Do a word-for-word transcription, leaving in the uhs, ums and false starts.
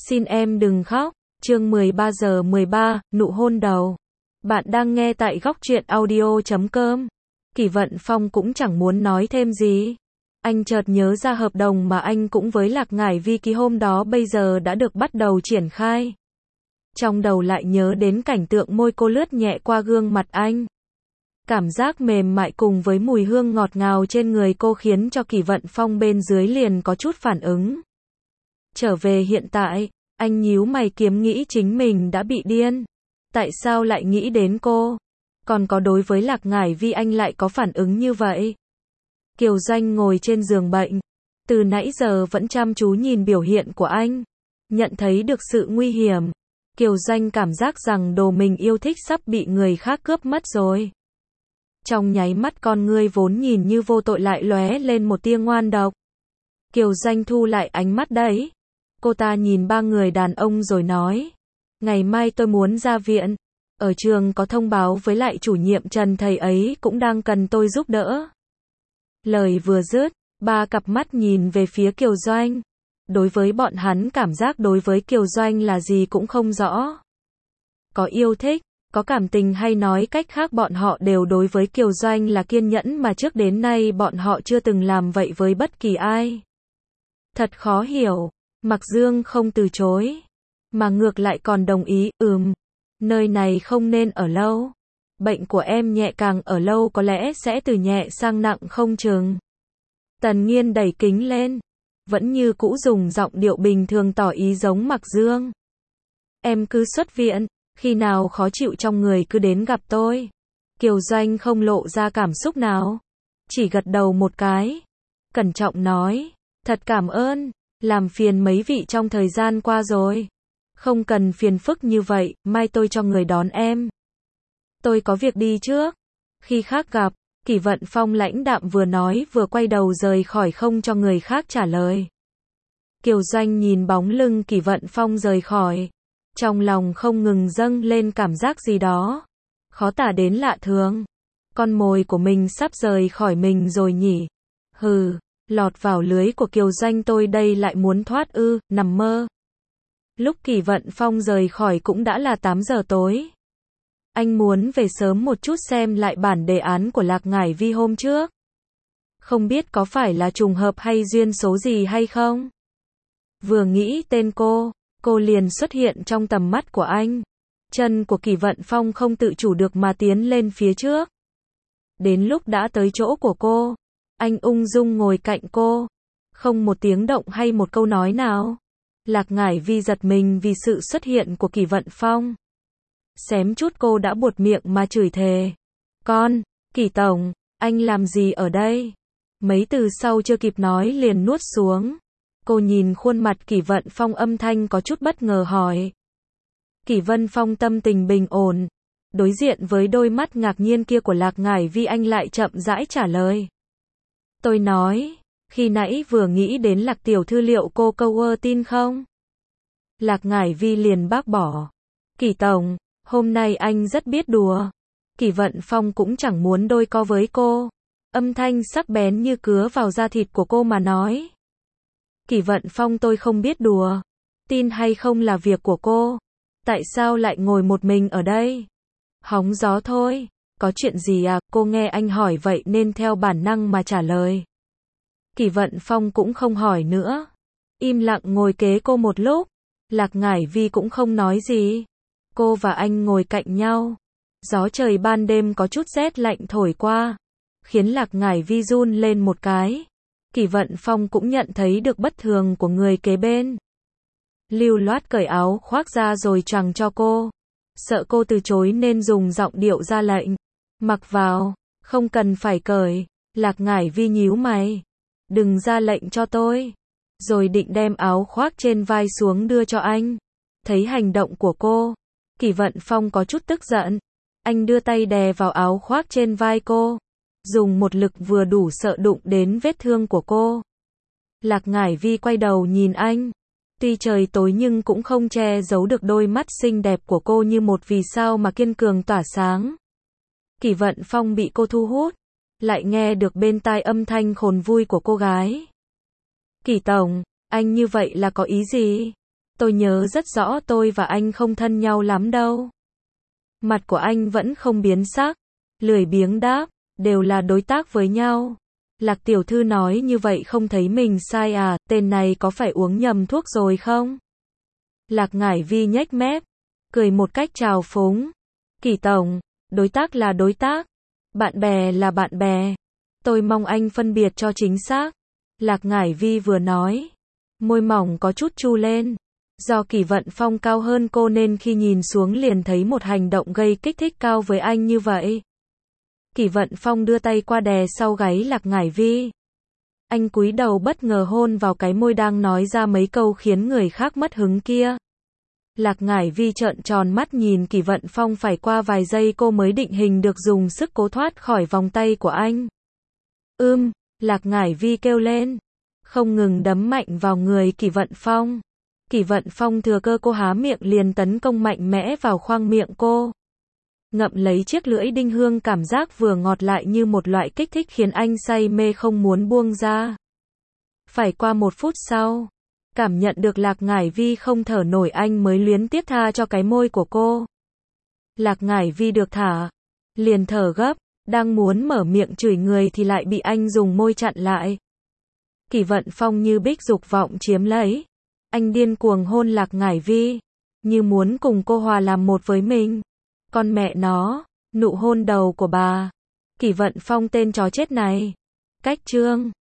Xin em đừng khóc. Chương mười ba giờ mười ba, nụ hôn đầu. Bạn đang nghe tại góc truyện audio chấm com. Kỷ Vận Phong cũng chẳng muốn nói thêm gì. Anh chợt nhớ ra hợp đồng mà anh cũng với Lạc Ngải Vi ký hôm đó bây giờ đã được bắt đầu triển khai. Trong đầu lại nhớ đến cảnh tượng môi cô lướt nhẹ qua gương mặt anh. Cảm giác mềm mại cùng với mùi hương ngọt ngào trên người cô khiến cho Kỷ Vận Phong bên dưới liền có chút phản ứng. Trở về hiện tại, anh nhíu mày kiếm nghĩ chính mình đã bị điên. Tại sao lại nghĩ đến cô? Còn có đối với Lạc Ngải Vi anh lại có phản ứng như vậy? Kiều Doanh ngồi trên giường bệnh. Từ nãy giờ vẫn chăm chú nhìn biểu hiện của anh. Nhận thấy được sự nguy hiểm. Kiều Doanh cảm giác rằng đồ mình yêu thích sắp bị người khác cướp mất rồi. Trong nháy mắt con ngươi vốn nhìn như vô tội lại lóe lên một tia ngoan độc. Kiều Doanh thu lại ánh mắt đấy. Cô ta nhìn ba người đàn ông rồi nói. Ngày mai tôi muốn ra viện. Ở trường có thông báo với lại chủ nhiệm Trần thầy ấy cũng đang cần tôi giúp đỡ. Lời vừa dứt, ba cặp mắt nhìn về phía Kiều Doanh. Đối với bọn hắn cảm giác đối với Kiều Doanh là gì cũng không rõ. Có yêu thích, có cảm tình hay nói cách khác bọn họ đều đối với Kiều Doanh là kiên nhẫn mà trước đến nay bọn họ chưa từng làm vậy với bất kỳ ai. Thật khó hiểu. Mạc Dương không từ chối, mà ngược lại còn đồng ý, ừm, nơi này không nên ở lâu. Bệnh của em nhẹ càng ở lâu có lẽ sẽ từ nhẹ sang nặng không chừng. Tần Nghiên đẩy kính lên, vẫn như cũ dùng giọng điệu bình thường tỏ ý giống Mạc Dương. Em cứ xuất viện, khi nào khó chịu trong người cứ đến gặp tôi. Kiều Doanh không lộ ra cảm xúc nào, chỉ gật đầu một cái, cẩn trọng nói, thật cảm ơn. Làm phiền mấy vị trong thời gian qua rồi. Không cần phiền phức như vậy, mai tôi cho người đón em. Tôi có việc đi trước. Khi khác gặp, Kỷ Vận Phong lãnh đạm vừa nói vừa quay đầu rời khỏi không cho người khác trả lời. Kiều Doanh nhìn bóng lưng Kỷ Vận Phong rời khỏi. Trong lòng không ngừng dâng lên cảm giác gì đó. Khó tả đến lạ thường. Con mồi của mình sắp rời khỏi mình rồi nhỉ. Hừ. Lọt vào lưới của Kiều Doanh tôi đây lại muốn thoát ư, nằm mơ. Lúc Kỷ Vận Phong rời khỏi cũng đã là tám giờ tối. Anh muốn về sớm một chút xem lại bản đề án của Lạc Ngải Vi hôm trước. Không biết có phải là trùng hợp hay duyên số gì hay không? Vừa nghĩ tên cô, cô liền xuất hiện trong tầm mắt của anh. Chân của Kỷ Vận Phong không tự chủ được mà tiến lên phía trước. Đến lúc đã tới chỗ của cô, anh ung dung ngồi cạnh cô, không một tiếng động hay một câu nói nào. Lạc Ngải Vi giật mình vì sự xuất hiện của Kỷ Vận Phong. Xém chút cô đã buột miệng mà chửi thề. Con, Kỷ Tổng, anh làm gì ở đây? Mấy từ sau chưa kịp nói liền nuốt xuống. Cô nhìn khuôn mặt Kỷ Vận Phong âm thanh có chút bất ngờ hỏi. Kỷ Vận Phong tâm tình bình ổn. Đối diện với đôi mắt ngạc nhiên kia của Lạc Ngải Vi anh lại chậm rãi trả lời. Tôi nói, khi nãy vừa nghĩ đến Lạc tiểu thư liệu cô câu ơ tin không? Lạc Ngải Vi liền bác bỏ. Kỷ Tổng, hôm nay anh rất biết đùa. Kỷ Vận Phong cũng chẳng muốn đôi co với cô. Âm thanh sắc bén như cứa vào da thịt của cô mà nói. Kỷ Vận Phong tôi không biết đùa. Tin hay không là việc của cô. Tại sao lại ngồi một mình ở đây? Hóng gió thôi. Có chuyện gì à? Cô nghe anh hỏi vậy nên theo bản năng mà trả lời. Kỷ Vận Phong cũng không hỏi nữa. Im lặng ngồi kế cô một lúc. Lạc Ngải Vi cũng không nói gì. Cô và anh ngồi cạnh nhau. Gió trời ban đêm có chút rét lạnh thổi qua. Khiến Lạc Ngải Vi run lên một cái. Kỷ Vận Phong cũng nhận thấy được bất thường của người kế bên. Lưu loát cởi áo khoác ra rồi choàng cho cô. Sợ cô từ chối nên dùng giọng điệu ra lệnh. Mặc vào, không cần phải cởi. Lạc Ngải Vi nhíu mày. Đừng ra lệnh cho tôi. Rồi định đem áo khoác trên vai xuống đưa cho anh. Thấy hành động của cô, Kỷ Vận Phong có chút tức giận. Anh đưa tay đè vào áo khoác trên vai cô. Dùng một lực vừa đủ sợ đụng đến vết thương của cô. Lạc Ngải Vi quay đầu nhìn anh. Tuy trời tối nhưng cũng không che giấu được đôi mắt xinh đẹp của cô như một vì sao mà kiên cường tỏa sáng. Kỷ Vận Phong bị cô thu hút, lại nghe được bên tai âm thanh khồn vui của cô gái. Kỷ Tổng, anh như vậy là có ý gì? Tôi nhớ rất rõ tôi và anh không thân nhau lắm đâu. Mặt của anh vẫn không biến sắc, lười biếng đáp, đều là đối tác với nhau. Lạc tiểu thư nói như vậy không thấy mình sai à, tên này có phải uống nhầm thuốc rồi không? Lạc Ngải Vi nhếch mép, cười một cách trào phúng. Kỷ tổng, đối tác là đối tác, bạn bè là bạn bè. Tôi mong anh phân biệt cho chính xác. Lạc Ngải Vi vừa nói, môi mỏng có chút chu lên. Do Kỷ Vận Phong cao hơn cô nên khi nhìn xuống liền thấy một hành động gây kích thích cao với anh như vậy. Kỷ Vận Phong đưa tay qua đè sau gáy Lạc Ngải Vi. Anh cúi đầu bất ngờ hôn vào cái môi đang nói ra mấy câu khiến người khác mất hứng kia. Lạc Ngải Vi trợn tròn mắt nhìn Kỷ Vận Phong, phải qua vài giây cô mới định hình được dùng sức cố thoát khỏi vòng tay của anh. Ưm, Lạc Ngải Vi kêu lên, không ngừng đấm mạnh vào người Kỷ Vận Phong. Kỷ Vận Phong thừa cơ cô há miệng liền tấn công mạnh mẽ vào khoang miệng cô. Ngậm lấy chiếc lưỡi đinh hương, cảm giác vừa ngọt lại như một loại kích thích khiến anh say mê không muốn buông ra. Phải qua một phút sau, cảm nhận được Lạc Ngải Vi không thở nổi anh mới luyến tiếc tha cho cái môi của cô. Lạc Ngải Vi được thả, liền thở gấp, đang muốn mở miệng chửi người thì lại bị anh dùng môi chặn lại. Kỷ Vận Phong như bích dục vọng chiếm lấy. Anh điên cuồng hôn Lạc Ngải Vi, như muốn cùng cô hòa làm một với mình. Con mẹ nó, nụ hôn đầu của bà. Kỷ Vận Phong tên chó chết này. Cách chương